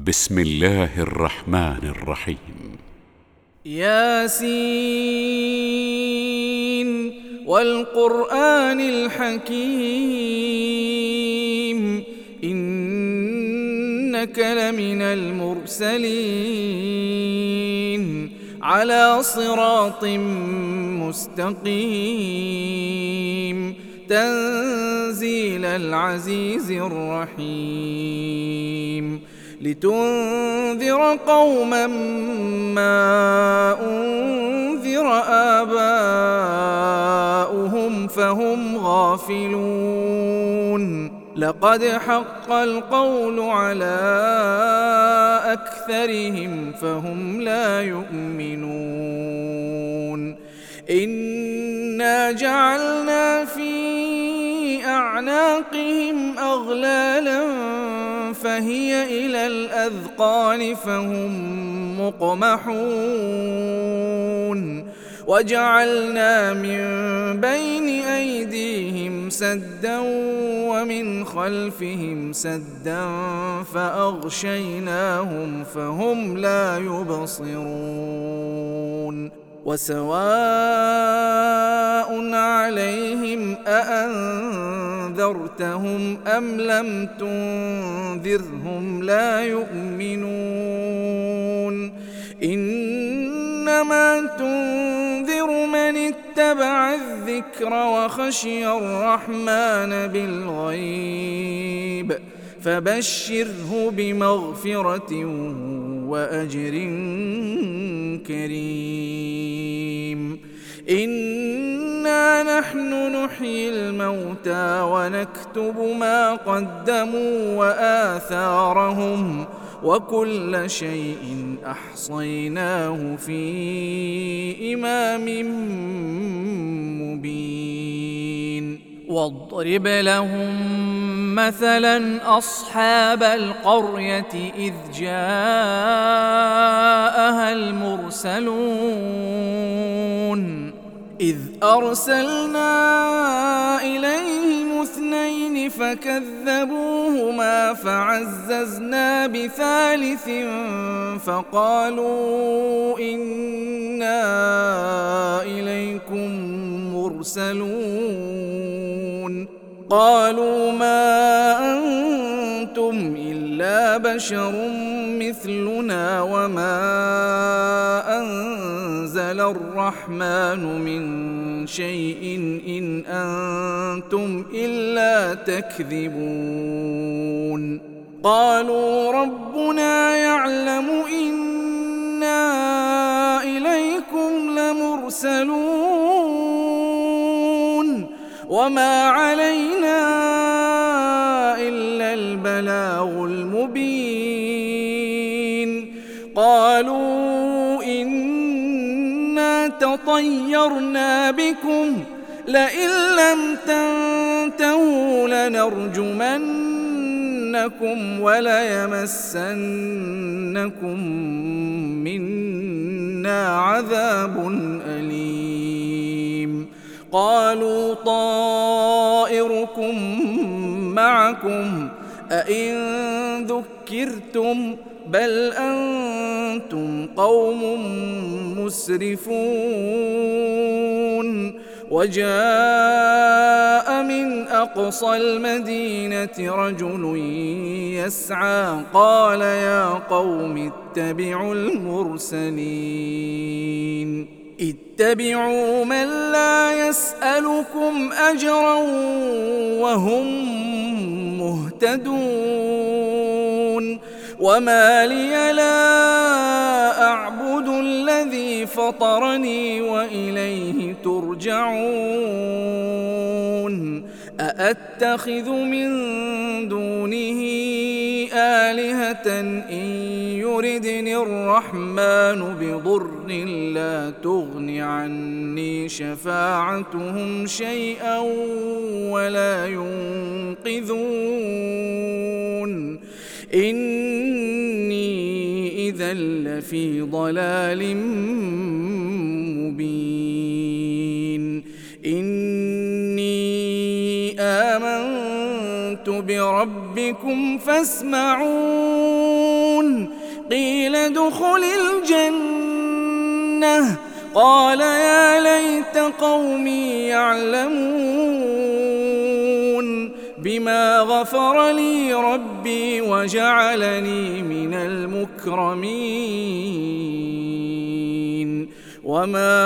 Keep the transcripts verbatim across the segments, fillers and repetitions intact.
بسم الله الرحمن الرحيم. ياسين والقرآن الحكيم إنك لمن المرسلين على صراط مستقيم تنزيل العزيز الرحيم لتنذر قوما ما أنذر آباؤهم فهم غافلون لقد حق القول على أكثرهم فهم لا يؤمنون إنا جعلنا في أعناقهم أغلالا فهي إلى الأذقان فهم مقمحون وجعلنا من بين أيديهم سدا ومن خلفهم سدا فأغشيناهم فهم لا يبصرون وسواء عليهم أأنذرتهم أم لم تنذرهم لا يؤمنون إنما تنذر من اتبع الذكر وخشي الرحمن بالغيب فبشره بمغفرة وأجر كريم إنا نحن نحيي الموتى ونكتب ما قدموا وآثارهم وكل شيء أحصيناه في إمام مبين واضرب لهم مثلا أصحاب القرية إذ جاءها المرسلون إذ أرسلنا إليهم اثنين فكذبوهما فعززنا بثالث فقالوا إنا إليكم مرسلون قالوا ما أنتم إلا بشر مثلنا وما أنزل الرحمن من شيء إن أنتم إلا تكذبون قالوا ربنا يعلم إنا إليكم لمرسلون وما علينا إلا البلاغ المبين قالوا إنا تطيرنا بكم لئن لم تنتهوا لنرجمنكم وليمسنكم منا عذاب أليم قالوا طائركم معكم أئن ذكرتم بل أنتم قوم مسرفون وجاء من أقصى المدينة رجل يسعى قال يا قوم اتبعوا المرسلين اتبعوا من لا يسألكم أجرا وهم مهتدون وما لي لا أعبد الذي فطرني وإليه ترجعون أأتخذ من دونه آلهة إن يردني الرحمن بضر لا تغن عني شفاعتهم شيئا ولا ينقذون إني إذا لفي ضلال مبين إني آمنت بربكم فاسمعون قيل ادخل الجنة قال يا ليت قومي يعلمون بما غفر لي ربي وجعلني من المكرمين وما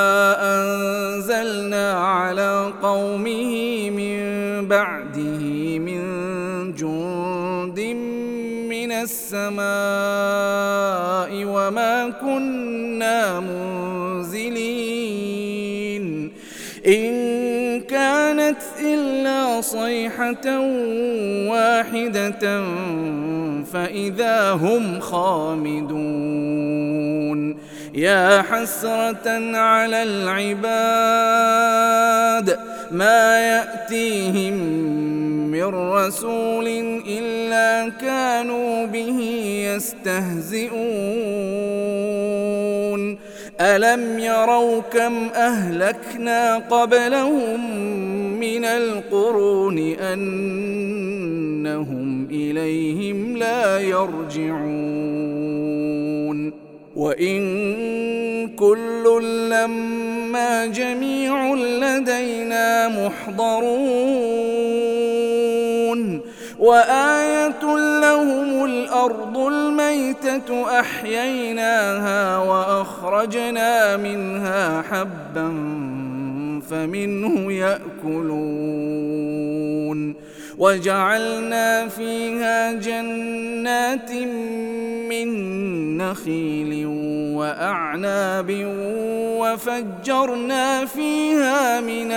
أنزلنا على قومه من بعده من جند من السماء وما كنا منزلين إن كانت إلا صيحة واحدة فإذا هم خامدون يا حسرة على العباد ما يأتيهم من رسول إلا كانوا به يستهزئون ألم يروا كم أهلكنا قبلهم من القرون أنهم إليهم لا يرجعون وإن كل لما جميع لدينا محضرون وآية لهم الأرض الميتة أحييناها وأخرجنا منها حبا فمنه يأكلون وجعلنا فيها جنات من نخيل وأعناب وفجرنا فيها من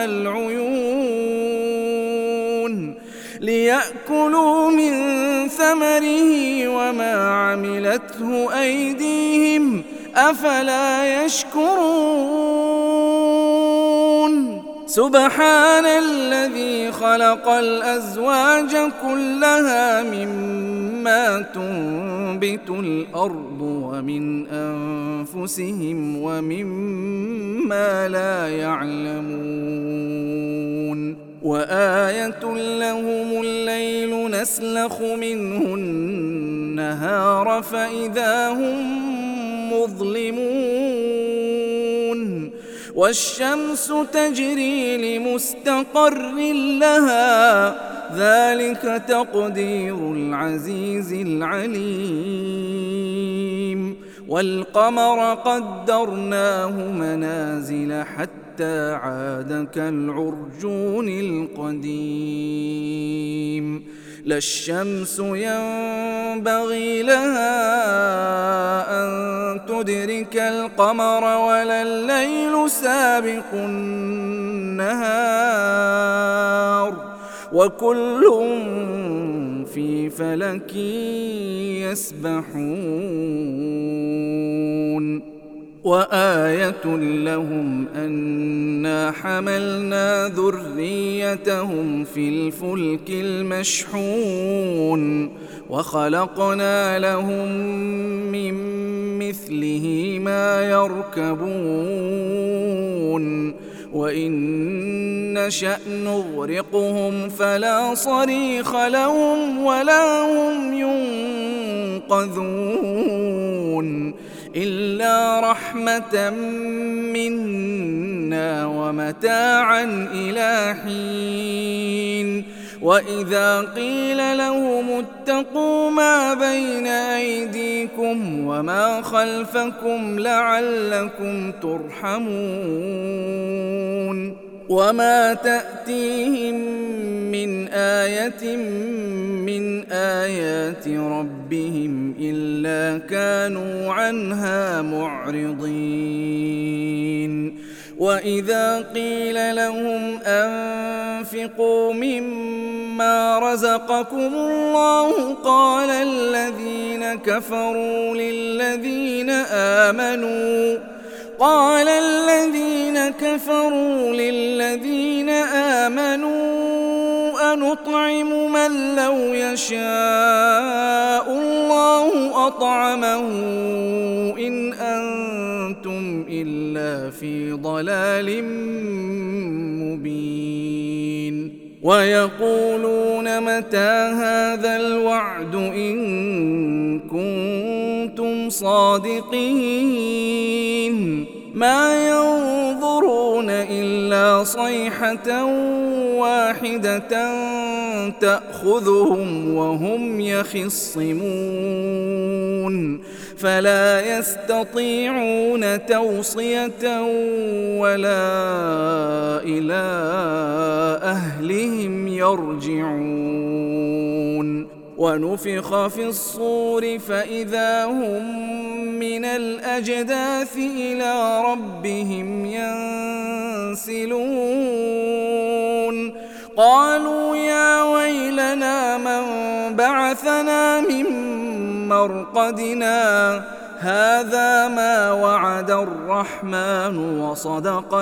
العيون ليأكلوا من ثمره وما عملته أيديهم أفلا يشكرون سبحان الذي خلق الأزواج كلها مما تنبت الأرض ومن أنفسهم ومما لا يعلمون وآية لهم الليل نسلخ منه النهار فإذا هم مظلمون والشمس تجري لمستقر لها ذلك تقدير العزيز العليم والقمر قدرناه منازل حتى عاد كالعرجون القديم لا الشمس ينبغي لها أن تدرك القمر ولا الليل سابق النهار وكل في فلك يسبحون وآية لهم أنا حملنا ذريتهم في الفلك المشحون وخلقنا لهم من مثله ما يركبون وإن نشأ نغرقهم فلا صريخ لهم ولا هم ينقذون إلا رحمة منا ومتاعا إلى حين وإذا قيل لهم اتقوا ما بين أيديكم وما خلفكم لعلكم ترحمون وما تأتيهم من آية من آيات ربهم إلا كانوا عنها معرضين وإذا قيل لهم أنفقوا مما رزقكم الله قال الذين كفروا للذين آمنوا قال الذين كفروا للذين آمنوا أنطعم من لو يشاء الله أطعمه إن أنتم إلا في ضلال مبين ويقولون متى هذا الوعد إن كنتم كنتم صادقين ما ينظرون إلا صيحة واحدة تأخذهم وهم يخصمون فلا يستطيعون توصية ولا إلى أهلهم يرجعون ونفخ في الصور فإذا هم من الأجداث إلى ربهم ينسلون قالوا يا ويلنا من بعثنا من مرقدنا هذا ما وعد الرحمن وصدق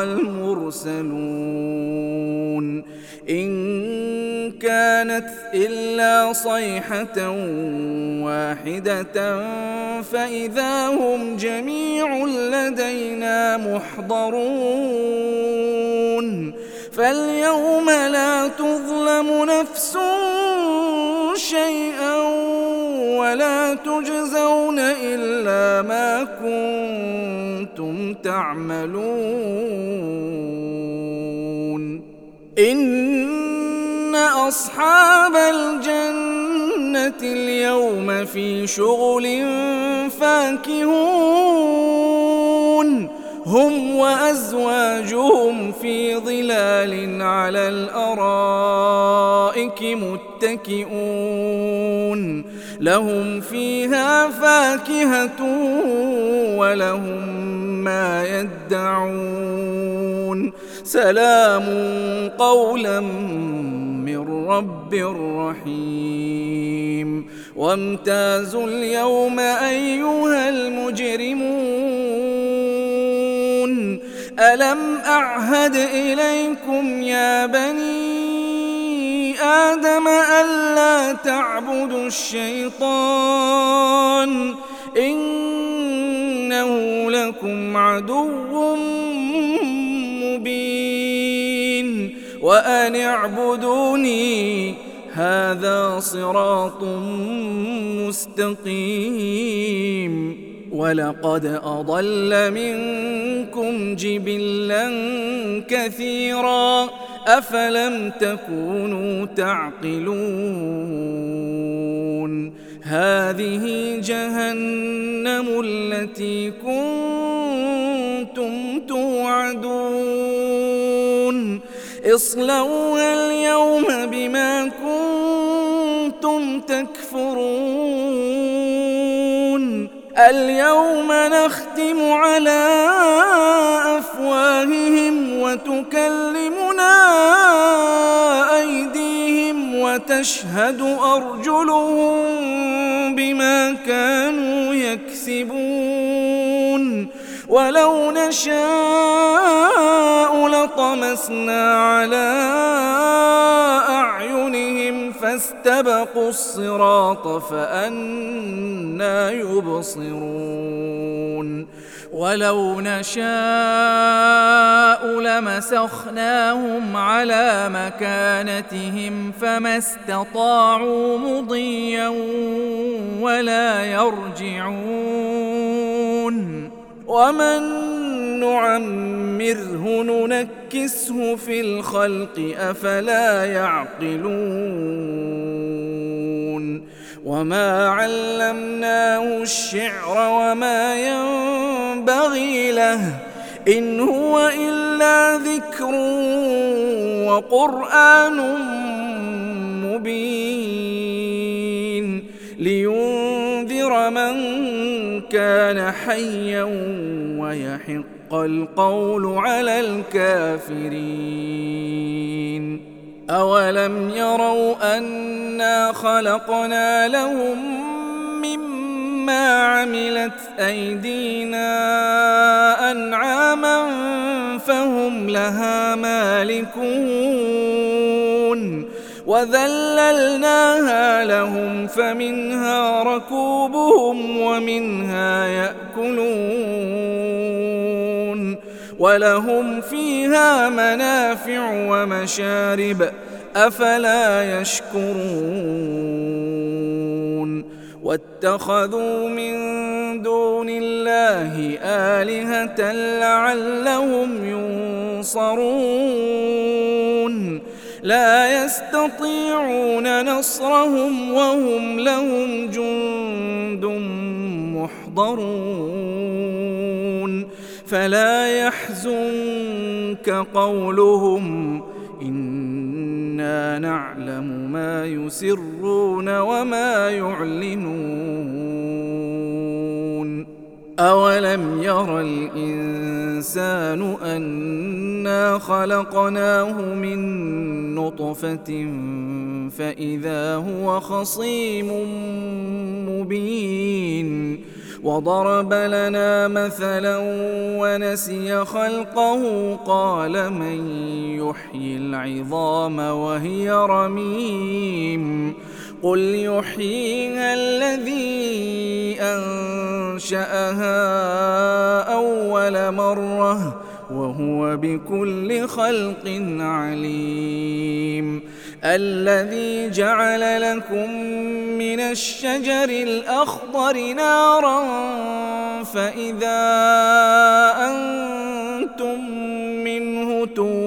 المرسلون إن كانت إلا صيحة واحدة فإذا هم جميع لدينا محضرون فاليوم لا تظلم نفس شيئا ولا تجزون إلا ما كنتم تعملون إن أصحاب الجنة اليوم في شغل فاكهون هم وأزواجهم في ظلال على الأرائك متكئون لهم فيها فاكهة ولهم ما يدعون سلام قولا من رب رحيم وامتازوا اليوم أيها المجرمون ألم أعهد إليكم يا بني آدم ألا تعبدوا الشيطان إنه لكم عدو مبين وأن اعبدوني هذا صراط مستقيم ولقد أضل منكم جبلا كثيرا أفلم تكونوا تعقلون هذه جهنم التي كنتم توعدون اصلوها اليوم بما كنتم تكفرون اليوم نختم على أفواههم وتكلمنا أيديهم وتشهد أرجلهم بما كانوا يكسبون ولو نشاء لطمسنا على أعينهم فاستبقوا الصراط فأنى يبصرون ولو نشاء لمسخناهم على مكانتهم فما استطاعوا مضيا ولا يرجعون ومن نعمره ننكسه في الخلق أفلا يعقلون وما علمناه الشعر وما ينبغي له إن هو إلا ذكر وقرآن مبين لينذر من كان حيا ويحق القول على الكافرين أولم يروا أنا خلقنا لهم مما عملت أيدينا أنعاما فهم لها مالكون وذللناها لهم فمنها ركوبهم ومنها يأكلون ولهم فيها منافع ومشارب أفلا يشكرون واتخذوا من دون الله آلهة لعلهم ينصرون لا يستطيعون نصرهم وهم لهم جند محضرون فلا يحزنك قولهم إنا نعلم ما يسرون وما يعلنون أولم ير الإنسان أنا خلقناه من نطفة فإذا هو خصيم مبين وضرب لنا مثلا ونسي خلقه قال من يحيي العظام وهي رميم قل يحييها الذي أنشأها أول مرة وهو بكل خلق عليم الذي جعل لكم من الشجر الأخضر نارا فإذا أنتم منه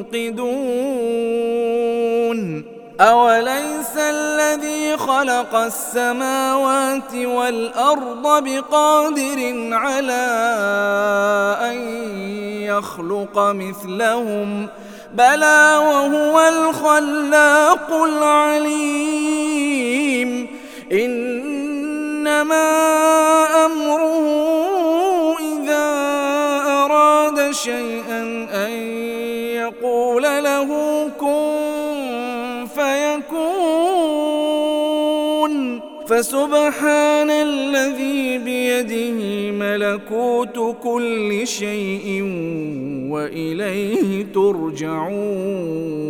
توقدون أوليس الذي خلق السماوات والأرض بقادر على أن يخلق مثلهم بلى وهو الخلاق العليم إنما أمره إذا أراد شيئا أن يقول له كن فيكون فسبحان الذي بيده ملكوت كل شيء وإليه ترجعون.